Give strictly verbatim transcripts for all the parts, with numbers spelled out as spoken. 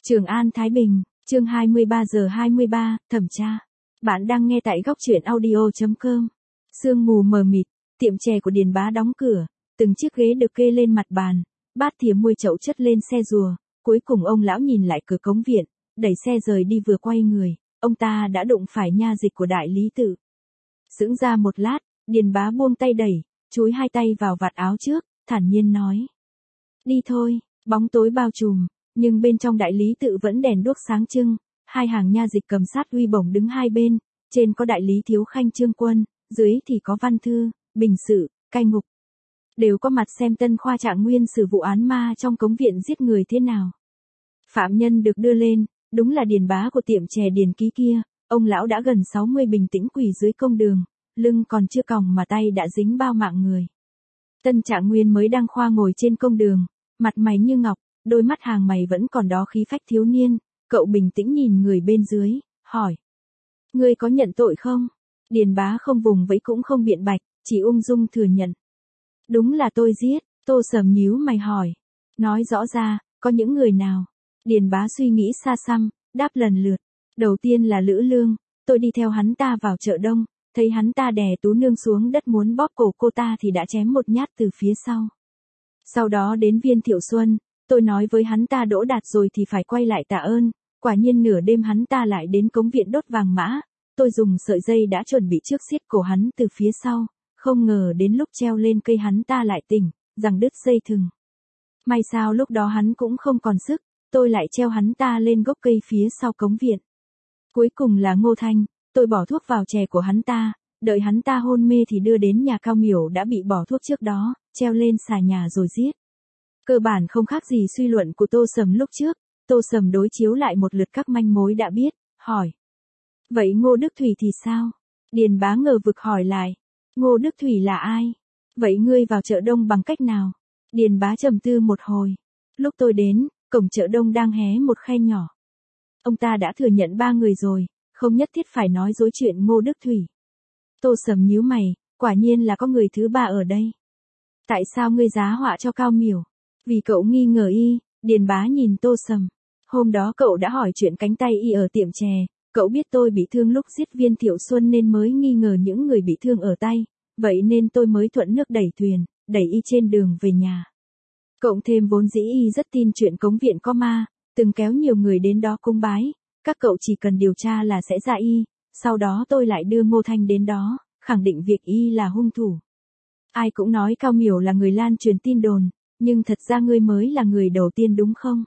Trường An Thái Bình, chương hai mươi ba giờ hai mươi ba, thẩm tra. Bạn đang nghe tại góc truyện audio chấm com. Sương mù mờ mịt, tiệm chè của Điền Bá đóng cửa, từng chiếc ghế được kê lên mặt bàn, bát thìa muôi chậu chất lên xe rùa, cuối cùng ông lão nhìn lại cửa cống viện, đẩy xe rời đi vừa quay người, ông ta đã đụng phải nha dịch của đại lý tự. Sững ra một lát, Điền Bá buông tay đẩy, chúi hai tay vào vạt áo trước, thản nhiên nói. Đi thôi, bóng tối bao trùm, nhưng bên trong đại lý tự vẫn đèn đuốc sáng trưng, hai hàng nha dịch cầm sát uy bổng đứng hai bên, trên có đại lý thiếu khanh Trương Quân, dưới thì có văn thư, bình sự, cai ngục. Đều có mặt xem tân khoa trạng nguyên xử vụ án ma trong cống viện giết người thế nào. Phạm nhân được đưa lên, đúng là Điền Bá của tiệm chè Điền Ký kia, ông lão đã gần sáu mươi bình tĩnh quỳ dưới công đường, lưng còn chưa còng mà tay đã dính bao mạng người. Tân trạng nguyên mới đang khoa ngồi trên công đường, mặt mày như ngọc, đôi mắt hàng mày vẫn còn đó khí phách thiếu niên, cậu bình tĩnh nhìn người bên dưới, hỏi. Ngươi có nhận tội không? Điền Bá không vùng vẫy cũng không biện bạch, chỉ ung dung thừa nhận. Đúng là tôi giết, Tô Sầm nhíu mày hỏi. Nói rõ ra, có những người nào? Điền Bá suy nghĩ xa xăm, đáp lần lượt. Đầu tiên là Lữ Lương, tôi đi theo hắn ta vào chợ đông, thấy hắn ta đè Tú Nương xuống đất muốn bóp cổ cô ta thì đã chém một nhát từ phía sau. Sau đó đến Viên Thiệu Xuân, tôi nói với hắn ta đỗ đạt rồi thì phải quay lại tạ ơn, quả nhiên nửa đêm hắn ta lại đến cống viện đốt vàng mã, tôi dùng sợi dây đã chuẩn bị trước siết cổ hắn từ phía sau, không ngờ đến lúc treo lên cây hắn ta lại tỉnh, rằng đứt dây thừng. May sao lúc đó hắn cũng không còn sức, tôi lại treo hắn ta lên gốc cây phía sau cống viện. Cuối cùng là Ngô Thanh, tôi bỏ thuốc vào chè của hắn ta, đợi hắn ta hôn mê thì đưa đến nhà Cao Miểu đã bị bỏ thuốc trước đó, treo lên xà nhà rồi giết. Cơ bản không khác gì suy luận của Tô Sầm lúc trước, Tô Sầm đối chiếu lại một lượt các manh mối đã biết, hỏi. Vậy Ngô Đức Thủy thì sao? Điền Bá ngờ vực hỏi lại. Ngô Đức Thủy là ai? Vậy ngươi vào chợ đông bằng cách nào? Điền Bá trầm tư một hồi. Lúc tôi đến, cổng chợ đông đang hé một khe nhỏ. Ông ta đã thừa nhận ba người rồi, không nhất thiết phải nói dối chuyện Ngô Đức Thủy. Tô Sầm nhíu mày, quả nhiên là có người thứ ba ở đây. Tại sao ngươi giá họa cho Cao Miểu? Vì cậu nghi ngờ y, Điền Bá nhìn Tô Sầm. Hôm đó cậu đã hỏi chuyện cánh tay y ở tiệm chè, cậu biết tôi bị thương lúc giết Viên Thiệu Xuân nên mới nghi ngờ những người bị thương ở tay, vậy nên tôi mới thuận nước đẩy thuyền, đẩy y trên đường về nhà. Cộng thêm vốn dĩ y rất tin chuyện cống viện có ma, từng kéo nhiều người đến đó cúng bái, các cậu chỉ cần điều tra là sẽ ra y, sau đó tôi lại đưa Ngô Thanh đến đó, khẳng định việc y là hung thủ. Ai cũng nói Cao Miểu là người lan truyền tin đồn, nhưng thật ra ngươi mới là người đầu tiên đúng không?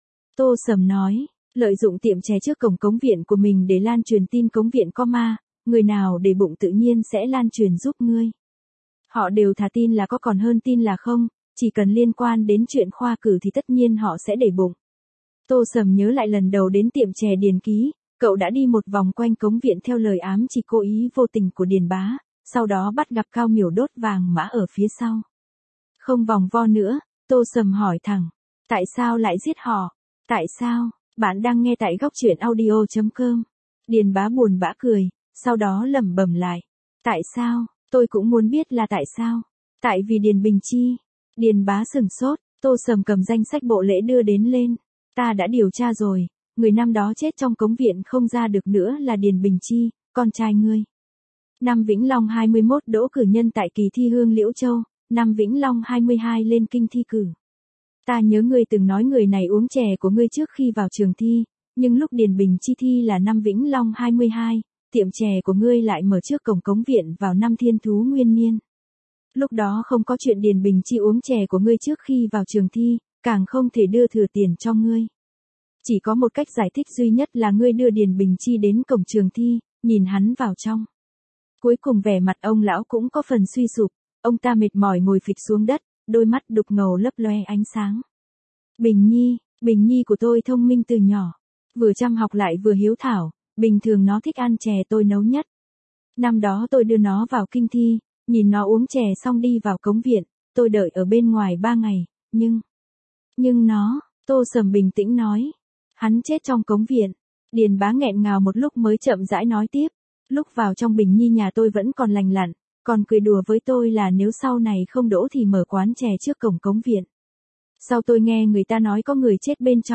Tô Sầm nói, lợi dụng tiệm chè trước cổng cống viện của mình để lan truyền tin cống viện có ma, người nào để bụng tự nhiên sẽ lan truyền giúp ngươi. Họ đều thà tin là có còn hơn tin là không, chỉ cần liên quan đến chuyện khoa cử thì tất nhiên họ sẽ để bụng. Tô Sầm nhớ lại lần đầu đến tiệm chè Điền Ký, cậu đã đi một vòng quanh cống viện theo lời ám chỉ cố ý vô tình của Điền Bá, sau đó bắt gặp Cao Miểu đốt vàng mã ở phía sau. Không vòng vo nữa, Tô Sầm hỏi thẳng, tại sao lại giết họ? Tại sao? Bạn đang nghe tại góc truyện audio chấm com. Điền Bá buồn bã cười, sau đó lẩm bẩm lại. Tại sao? Tôi cũng muốn biết là tại sao? Tại vì Điền Bình Chi. Điền Bá sửng sốt, Tô Sầm cầm danh sách bộ lễ đưa đến lên. Ta đã điều tra rồi, người năm đó chết trong cống viện không ra được nữa là Điền Bình Chi, con trai ngươi. Năm Vĩnh Long hai mươi mốt đỗ cử nhân tại kỳ thi Hương Liễu Châu, năm Vĩnh Long hai mươi hai lên kinh thi cử. Ta nhớ ngươi từng nói người này uống chè của ngươi trước khi vào trường thi, nhưng lúc Điền Bình Chi thi là năm Vĩnh Long hai mươi hai, tiệm chè của ngươi lại mở trước cổng cống viện vào năm Thiên Thú Nguyên Niên. Lúc đó không có chuyện Điền Bình Chi uống chè của ngươi trước khi vào trường thi, càng không thể đưa thừa tiền cho ngươi. Chỉ có một cách giải thích duy nhất là ngươi đưa Điền Bình Chi đến cổng trường thi, nhìn hắn vào trong. Cuối cùng vẻ mặt ông lão cũng có phần suy sụp, ông ta mệt mỏi ngồi phịch xuống đất, đôi mắt đục ngầu lấp loe ánh sáng. Bình Nhi, Bình Nhi của tôi thông minh từ nhỏ, vừa chăm học lại vừa hiếu thảo, bình thường nó thích ăn chè tôi nấu nhất. Năm đó tôi đưa nó vào kinh thi, nhìn nó uống chè xong đi vào cống viện, tôi đợi ở bên ngoài ba ngày, nhưng... Nhưng nó, Tô Sầm bình tĩnh nói, hắn chết trong cống viện. Điền Bá nghẹn ngào một lúc mới chậm rãi nói tiếp, lúc vào trong Bình Nhi nhà tôi vẫn còn lành lặn, còn cười đùa với tôi là nếu sau này không đỗ thì mở quán chè trước cổng cống viện. Sau tôi nghe người ta nói có người chết bên trong,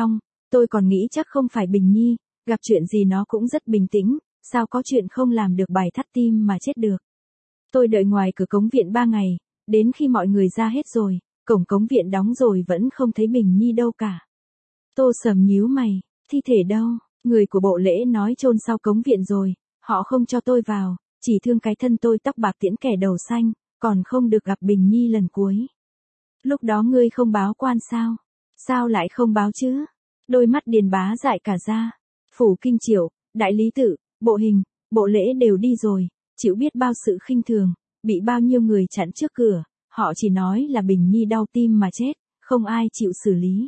Tôi còn nghĩ chắc không phải Bình Nhi, gặp chuyện gì nó cũng rất bình tĩnh, sao có chuyện không làm được bài thắt tim mà chết được. Tôi đợi ngoài cửa cống viện ba ngày, đến khi mọi người ra hết rồi, cổng cống viện đóng rồi vẫn không thấy Bình Nhi đâu cả. Tô Sầm nhíu mày, thi thể đâu, người của bộ lễ nói chôn sau cống viện rồi, họ không cho tôi vào, chỉ thương cái thân tôi tóc bạc tiễn kẻ đầu xanh, còn không được gặp Bình Nhi lần cuối. Lúc đó ngươi không báo quan sao? Sao lại không báo chứ? Đôi mắt Điền Bá dại cả ra. Phủ Kinh Triệu, Đại Lý Tự, Bộ Hình, Bộ Lễ đều đi rồi, chịu biết bao sự khinh thường, bị bao nhiêu người chặn trước cửa, họ chỉ nói là Bình Nhi đau tim mà chết, không ai chịu xử lý.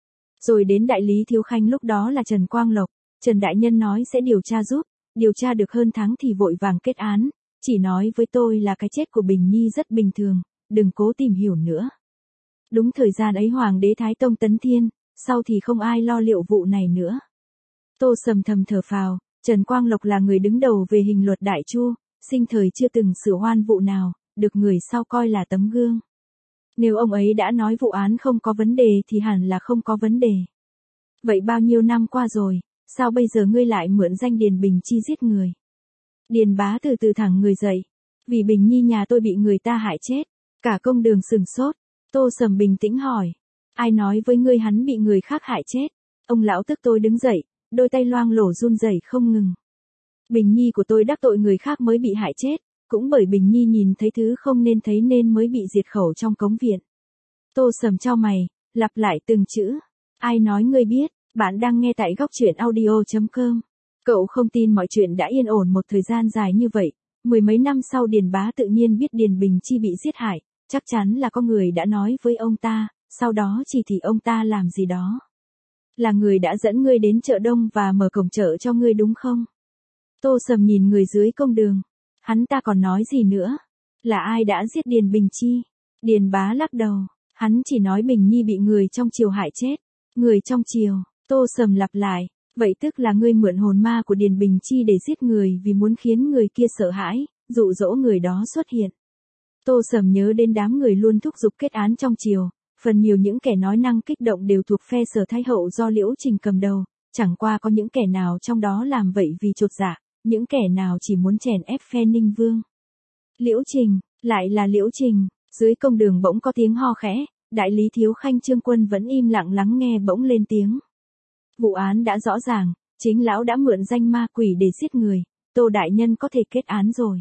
Rồi đến Đại Lý Thiếu Khanh lúc đó là Trần Quang Lộc, Trần Đại Nhân nói sẽ điều tra giúp, điều tra được hơn tháng thì vội vàng kết án, chỉ nói với tôi là cái chết của Bình Nhi rất bình thường, đừng cố tìm hiểu nữa. Đúng thời gian ấy Hoàng đế Thái Tông tấn thiên, sau thì không ai lo liệu vụ này nữa. Tô Sầm thầm thở phào, Trần Quang Lộc là người đứng đầu về hình luật Đại Chu, sinh thời chưa từng xử oan vụ nào, được người sau coi là tấm gương. Nếu ông ấy đã nói vụ án không có vấn đề thì hẳn là không có vấn đề. Vậy bao nhiêu năm qua rồi, sao bây giờ ngươi lại mượn danh Điền Bình Chi giết người? Điền Bá từ từ thẳng người dậy, vì Bình Nhi nhà tôi bị người ta hại chết, cả công đường sừng sốt. Tô Sầm bình tĩnh hỏi, ai nói với ngươi hắn bị người khác hại chết? Ông lão tức tôi đứng dậy, đôi tay loang lổ run rẩy không ngừng. Bình Nhi của tôi đắc tội người khác mới bị hại chết, cũng bởi Bình Nhi nhìn thấy thứ không nên thấy nên mới bị diệt khẩu trong cống viện. Tô Sầm chau mày, lặp lại từng chữ, ai nói ngươi biết? Bạn đang nghe tại góc truyện audio chấm com. Cậu không tin mọi chuyện đã yên ổn một thời gian dài như vậy, mười mấy năm sau Điền Bá tự nhiên biết Điền Bình Chi bị giết hại, chắc chắn là có người đã nói với ông ta, sau đó chỉ thị ông ta làm gì đó. Là người đã dẫn ngươi đến chợ Đông và mở cổng chợ cho ngươi đúng không? Tô Sầm nhìn người dưới công đường, hắn ta còn nói gì nữa? Là ai đã giết Điền Bình Chi? Điền Bá lắc đầu, hắn chỉ nói Bình Nhi bị người trong triều hại chết. Người trong triều, Tô Sầm lặp lại, vậy tức là ngươi mượn hồn ma của Điền Bình Chi để giết người vì muốn khiến người kia sợ hãi, dụ dỗ người đó xuất hiện. Tô Sầm nhớ đến đám người luôn thúc giục kết án trong triều, phần nhiều những kẻ nói năng kích động đều thuộc phe Sở Thái Hậu do Liễu Trình cầm đầu, chẳng qua có những kẻ nào trong đó làm vậy vì chột dạ, những kẻ nào chỉ muốn chèn ép phe Ninh Vương. Liễu Trình, lại là Liễu Trình, dưới công đường bỗng có tiếng ho khẽ, Đại Lý Thiếu Khanh Trương Quân vẫn im lặng lắng nghe bỗng lên tiếng. Vụ án đã rõ ràng, chính lão đã mượn danh ma quỷ để giết người, Tô Đại Nhân có thể kết án rồi.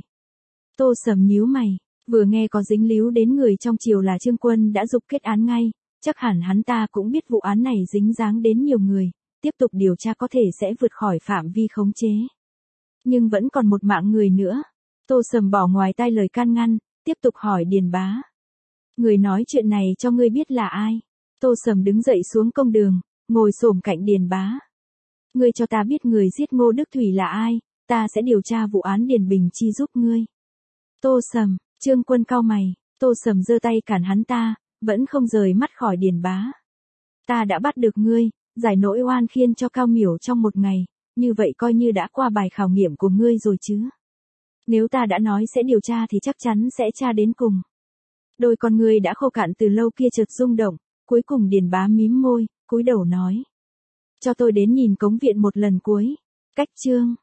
Tô Sầm nhíu mày, vừa nghe có dính líu đến người trong triều là Trương Quân đã giục kết án ngay, chắc hẳn hắn ta cũng biết vụ án này dính dáng đến nhiều người, tiếp tục điều tra có thể sẽ vượt khỏi phạm vi khống chế. Nhưng vẫn còn một mạng người nữa. Tô Sầm bỏ ngoài tai lời can ngăn, tiếp tục hỏi Điền Bá. Người nói chuyện này cho ngươi biết là ai? Tô Sầm đứng dậy xuống công đường, ngồi xổm cạnh Điền Bá. Ngươi cho ta biết người giết Ngô Đức Thủy là ai, ta sẽ điều tra vụ án Điền Bình Chi giúp ngươi. Tô Sầm, Trương Quân cau mày, Tô Sầm giơ tay cản hắn ta, vẫn không rời mắt khỏi Điền Bá. Ta đã bắt được ngươi, giải nỗi oan khiên cho Cao Miểu trong một ngày, như vậy coi như đã qua bài khảo nghiệm của ngươi rồi chứ. Nếu ta đã nói sẽ điều tra thì chắc chắn sẽ tra đến cùng. Đôi con ngươi đã khô cạn từ lâu kia chợt rung động, cuối cùng Điền Bá mím môi, cúi đầu nói. Cho tôi đến nhìn cống viện một lần cuối. Cách chương.